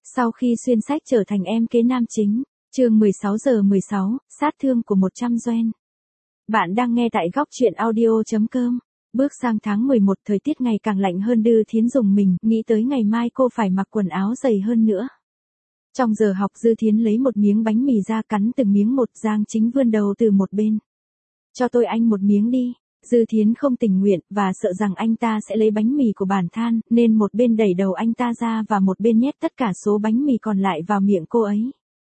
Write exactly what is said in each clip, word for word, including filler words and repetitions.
Sau khi xuyên sách trở thành em kế nam chính, chương mười sáu giờ mười sáu, sát thương của một trăm Gen. Bạn đang nghe tại góc truyện audio chấm com. Bước sang tháng mười một, thời tiết ngày càng lạnh hơn, Dư Thiến dùng mình, nghĩ tới ngày mai cô phải mặc quần áo dày hơn nữa. Trong giờ học, Dư Thiến lấy một miếng bánh mì ra cắn từng miếng một. Giang Chính vươn đầu từ một bên. Cho tôi anh một miếng đi. Dư Thiến không tình nguyện, và sợ rằng anh ta sẽ lấy bánh mì của bản than, nên một bên đẩy đầu anh ta ra và một bên nhét tất cả số bánh mì còn lại vào miệng cô ấy.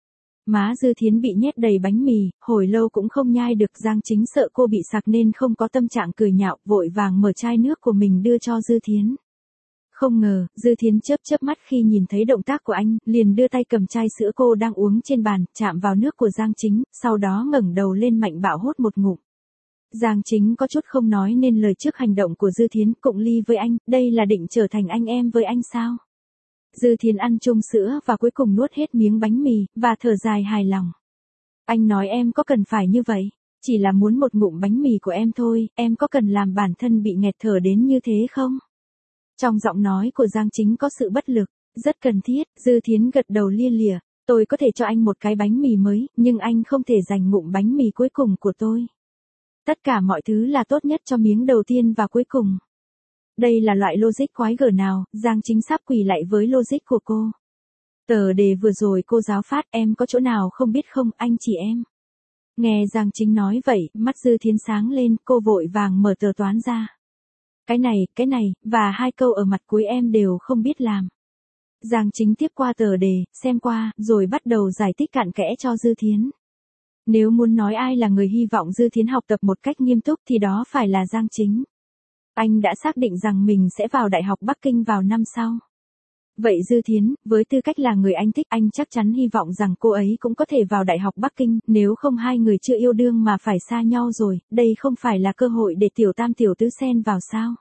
Má Dư Thiến bị nhét đầy bánh mì, hồi lâu cũng không nhai được. Giang Chính sợ cô bị sặc nên không có tâm trạng cười nhạo, vội vàng mở chai nước của mình đưa cho Dư Thiến. Không ngờ, Dư Thiến chớp chớp mắt khi nhìn thấy động tác của anh, liền đưa tay cầm chai sữa cô đang uống trên bàn, chạm vào nước của Giang Chính, sau đó ngẩng đầu lên mạnh bạo hốt một ngụm. Giang Chính có chút không nói nên lời trước hành động của Dư Thiến. Cụng ly với anh, đây là định trở thành anh em với anh sao? Dư Thiến ăn chung sữa và cuối cùng nuốt hết miếng bánh mì, và thở dài hài lòng. Anh nói em có cần phải như vậy? Chỉ là muốn một ngụm bánh mì của em thôi, em có cần làm bản thân bị nghẹt thở đến như thế không? Trong giọng nói của Giang Chính có sự bất lực, rất cần thiết. Dư Thiến gật đầu lia lịa, tôi có thể cho anh một cái bánh mì mới, nhưng anh không thể giành ngụm bánh mì cuối cùng của tôi. Tất cả mọi thứ là tốt nhất cho miếng đầu tiên và cuối cùng. Đây là loại logic quái gở nào? Giang Chính sắp quỳ lại với logic của cô. Tờ đề vừa rồi cô giáo phát, em có chỗ nào không biết không, anh chỉ em. Nghe Giang Chính nói vậy, mắt Dư Thiến sáng lên, cô vội vàng mở tờ toán ra. Cái này, cái này, và hai câu ở mặt cuối em đều không biết làm. Giang Chính tiếp qua tờ đề, xem qua, rồi bắt đầu giải thích cặn kẽ cho Dư Thiến. Nếu muốn nói ai là người hy vọng Dư Thiến học tập một cách nghiêm túc thì đó phải là Giang Chính. Anh đã xác định rằng mình sẽ vào Đại học Bắc Kinh vào năm sau. Vậy Dư Thiến, với tư cách là người anh thích, anh chắc chắn hy vọng rằng cô ấy cũng có thể vào Đại học Bắc Kinh, nếu không hai người chưa yêu đương mà phải xa nhau rồi, đây không phải là cơ hội để tiểu tam tiểu tứ xen vào sao?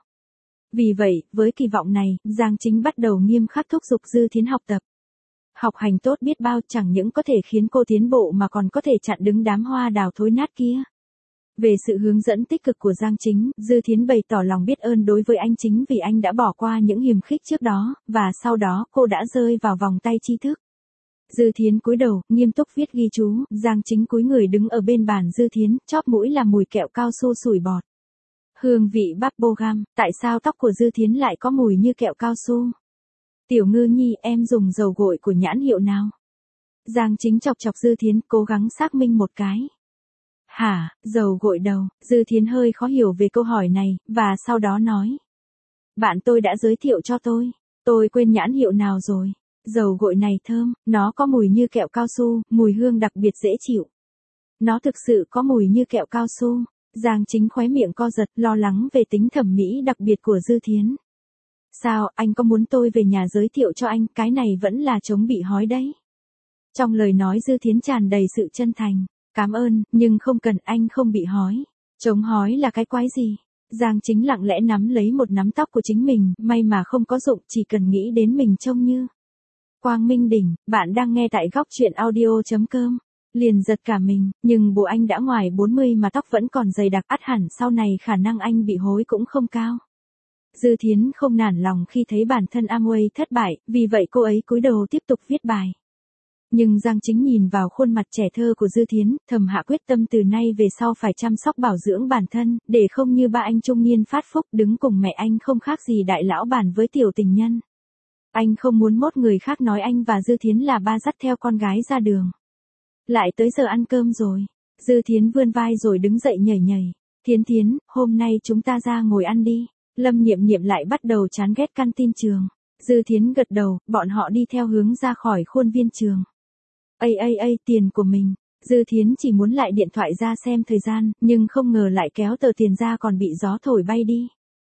Vì vậy, với kỳ vọng này, Giang Chính bắt đầu nghiêm khắc thúc giục Dư Thiến học tập. Học hành tốt biết bao, chẳng những có thể khiến cô tiến bộ mà còn có thể chặn đứng đám hoa đào thối nát kia. Về sự hướng dẫn tích cực của Giang Chính, Dư Thiến bày tỏ lòng biết ơn đối với anh Chính vì anh đã bỏ qua những hiềm khích trước đó, và sau đó cô đã rơi vào vòng tay tri thức. Dư Thiến cúi đầu, nghiêm túc viết ghi chú. Giang Chính cúi người đứng ở bên bàn Dư Thiến, chóp mũi là mùi kẹo cao su sủi bọt. Hương vị bubblegum, tại sao tóc của Dư Thiến lại có mùi như kẹo cao su? Tiểu Ngư Nhi, em dùng dầu gội của nhãn hiệu nào? Giang Chính chọc chọc Dư Thiến, cố gắng xác minh một cái. Hả, dầu gội đầu? Dư Thiến hơi khó hiểu về câu hỏi này, và sau đó nói. Bạn tôi đã giới thiệu cho tôi. Tôi quên nhãn hiệu nào rồi. Dầu gội này thơm, nó có mùi như kẹo cao su, mùi hương đặc biệt dễ chịu. Nó thực sự có mùi như kẹo cao su. Giang Chính khóe miệng co giật, lo lắng về tính thẩm mỹ đặc biệt của Dư Thiến. Sao, anh có muốn tôi về nhà giới thiệu cho anh, cái này vẫn là chống bị hói đấy. Trong lời nói Dư Thiến tràn đầy sự chân thành. Cảm ơn, nhưng không cần, anh không bị hói. Chống hói là cái quái gì? Giang Chính lặng lẽ nắm lấy một nắm tóc của chính mình, may mà không có dụng, chỉ cần nghĩ đến mình trông như Quang Minh Đỉnh. Bạn đang nghe tại góc truyện audio chấm com. Liền giật cả mình, nhưng bố anh đã ngoài bốn mươi mà tóc vẫn còn dày đặc, ắt hẳn sau này khả năng anh bị hối cũng không cao. Dư Thiến không nản lòng khi thấy bản thân Amway thất bại, vì vậy cô ấy cúi đầu tiếp tục viết bài. Nhưng Giang Chính nhìn vào khuôn mặt trẻ thơ của Dư Thiến, thầm hạ quyết tâm từ nay về sau phải chăm sóc bảo dưỡng bản thân, để không như ba anh trung niên phát phúc đứng cùng mẹ anh không khác gì đại lão bản với tiểu tình nhân. Anh không muốn mốt người khác nói anh và Dư Thiến là ba dắt theo con gái ra đường. Lại tới giờ ăn cơm rồi. Dư Thiến vươn vai rồi đứng dậy nhảy nhảy. Thiến Thiến, hôm nay chúng ta ra ngồi ăn đi. Lâm Niệm Niệm lại bắt đầu chán ghét căn tin trường. Dư Thiến gật đầu, bọn họ đi theo hướng ra khỏi khuôn viên trường. Ây ây ây, tiền của mình. Dư Thiến chỉ muốn lại điện thoại ra xem thời gian, nhưng không ngờ lại kéo tờ tiền ra còn bị gió thổi bay đi.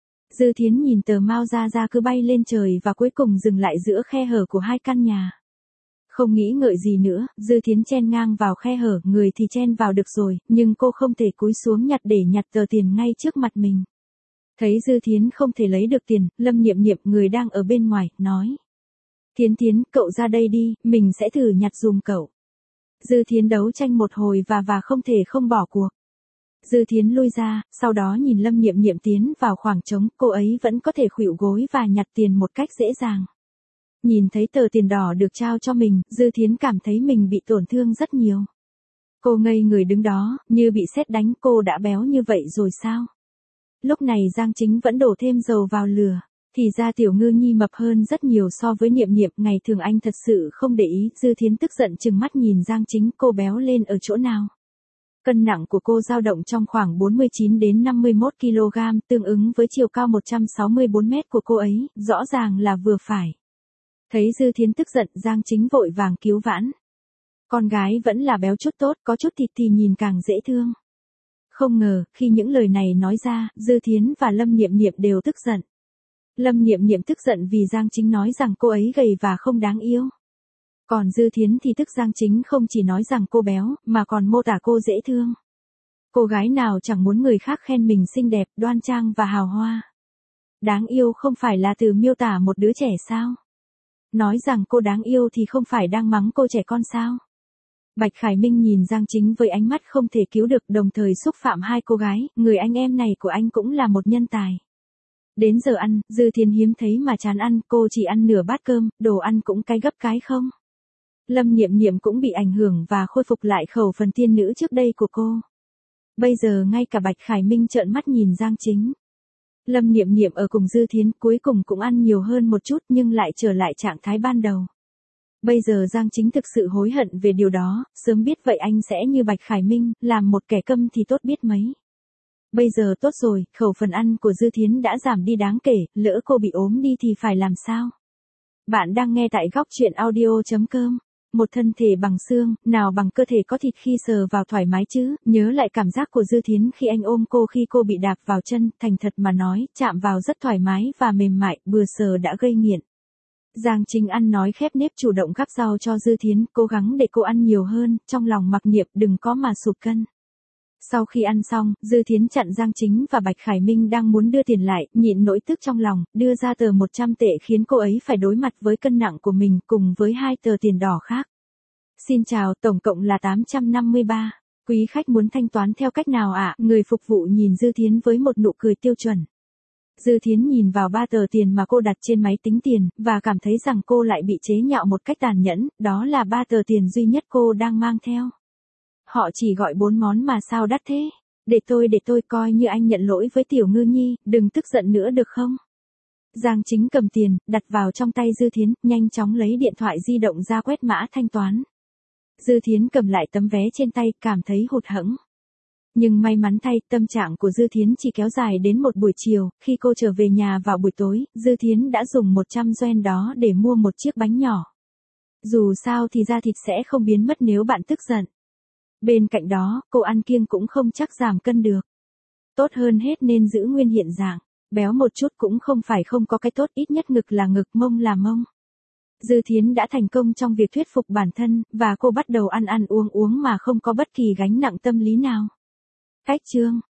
Dư Thiến nhìn tờ mao ra ra cứ bay lên trời và cuối cùng dừng lại giữa khe hở của hai căn nhà. Không nghĩ ngợi gì nữa, Dư Thiến chen ngang vào khe hở, người thì chen vào được rồi, nhưng cô không thể cúi xuống nhặt để nhặt tờ tiền ngay trước mặt mình. Thấy Dư Thiến không thể lấy được tiền, Lâm Niệm Niệm, người đang ở bên ngoài, nói. Thiến Thiến, cậu ra đây đi, mình sẽ thử nhặt dùm cậu. Dư Thiến đấu tranh một hồi và và không thể không bỏ cuộc. Dư Thiến lui ra, sau đó nhìn Lâm Niệm Niệm tiến vào khoảng trống, cô ấy vẫn có thể khuỵu gối và nhặt tiền một cách dễ dàng. Nhìn thấy tờ tiền đỏ được trao cho mình, Dư Thiến cảm thấy mình bị tổn thương rất nhiều. Cô ngây người đứng đó, như bị sét đánh, cô đã béo như vậy rồi sao? Lúc này Giang Chính vẫn đổ thêm dầu vào lửa. Thì ra Tiểu Ngư Nhi mập hơn rất nhiều so với Niệm Niệm, ngày thường anh thật sự không để ý. Dư Thiến tức giận trừng mắt nhìn Giang Chính, cô béo lên ở chỗ nào? Cân nặng của cô dao động trong khoảng bốn mươi chín đến năm mươi mốt ki lô gam, tương ứng với chiều cao một trăm sáu mươi bốn mét của cô ấy, rõ ràng là vừa phải. Thấy Dư Thiến tức giận, Giang Chính vội vàng cứu vãn. Con gái vẫn là béo chút tốt, có chút thịt thì nhìn càng dễ thương. Không ngờ, khi những lời này nói ra, Dư Thiến và Lâm Niệm Niệm đều tức giận. Lâm Niệm Niệm tức giận vì Giang Chính nói rằng cô ấy gầy và không đáng yêu. Còn Dư Thiến thì tức Giang Chính không chỉ nói rằng cô béo, mà còn mô tả cô dễ thương. Cô gái nào chẳng muốn người khác khen mình xinh đẹp, đoan trang và hào hoa. Đáng yêu không phải là từ miêu tả một đứa trẻ sao? Nói rằng cô đáng yêu thì không phải đang mắng cô trẻ con sao? Bạch Khải Minh nhìn Giang Chính với ánh mắt không thể cứu được, đồng thời xúc phạm hai cô gái, người anh em này của anh cũng là một nhân tài. Đến giờ ăn, Dư Thiến hiếm thấy mà chán ăn, cô chỉ ăn nửa bát cơm, đồ ăn cũng cái gấp cái không. Lâm Niệm Niệm cũng bị ảnh hưởng và khôi phục lại khẩu phần tiên nữ trước đây của cô. Bây giờ ngay cả Bạch Khải Minh trợn mắt nhìn Giang Chính. Lâm Niệm Niệm ở cùng Dư Thiến cuối cùng cũng ăn nhiều hơn một chút nhưng lại trở lại trạng thái ban đầu. Bây giờ Giang Chính thực sự hối hận về điều đó, sớm biết vậy anh sẽ như Bạch Khải Minh, làm một kẻ câm thì tốt biết mấy. Bây giờ tốt rồi, khẩu phần ăn của Dư Thiến đã giảm đi đáng kể, lỡ cô bị ốm đi thì phải làm sao? Bạn đang nghe tại góc truyện audio chấm com. Một thân thể bằng xương, nào bằng cơ thể có thịt khi sờ vào thoải mái chứ, nhớ lại cảm giác của Dư Thiến khi anh ôm cô khi cô bị đạp vào chân, thành thật mà nói, chạm vào rất thoải mái và mềm mại, vừa sờ đã gây nghiện. Giang Chính ăn nói khép nếp chủ động gắp rau cho Dư Thiến, cố gắng để cô ăn nhiều hơn, trong lòng mặc niệm đừng có mà sụt cân. Sau khi ăn xong, Dư Thiến chặn Giang Chính và Bạch Khải Minh đang muốn đưa tiền lại, nhịn nỗi tức trong lòng, đưa ra tờ một trăm tệ khiến cô ấy phải đối mặt với cân nặng của mình cùng với hai tờ tiền đỏ khác. Xin chào, tổng cộng là tám trăm năm mươi ba. Quý khách muốn thanh toán theo cách nào ạ? Người phục vụ nhìn Dư Thiến với một nụ cười tiêu chuẩn. Dư Thiến nhìn vào ba tờ tiền mà cô đặt trên máy tính tiền, và cảm thấy rằng cô lại bị chế nhạo một cách tàn nhẫn, đó là ba tờ tiền duy nhất cô đang mang theo. Họ chỉ gọi bốn món mà sao đắt thế? Để tôi để tôi coi như anh nhận lỗi với Tiểu Ngư Nhi, đừng tức giận nữa được không? Giang Chính cầm tiền, đặt vào trong tay Dư Thiến, nhanh chóng lấy điện thoại di động ra quét mã thanh toán. Dư Thiến cầm lại tấm vé trên tay, cảm thấy hụt hẫng. Nhưng may mắn thay, tâm trạng của Dư Thiến chỉ kéo dài đến một buổi chiều, khi cô trở về nhà vào buổi tối, Dư Thiến đã dùng một trăm yuan đó để mua một chiếc bánh nhỏ. Dù sao thì da thịt sẽ không biến mất nếu bạn tức giận. Bên cạnh đó, cô ăn kiêng cũng không chắc giảm cân được. Tốt hơn hết nên giữ nguyên hiện dạng. Béo một chút cũng không phải không có cái tốt, ít nhất ngực là ngực, mông là mông. Dư Thiến đã thành công trong việc thuyết phục bản thân, và cô bắt đầu ăn ăn uống uống mà không có bất kỳ gánh nặng tâm lý nào. Cách chương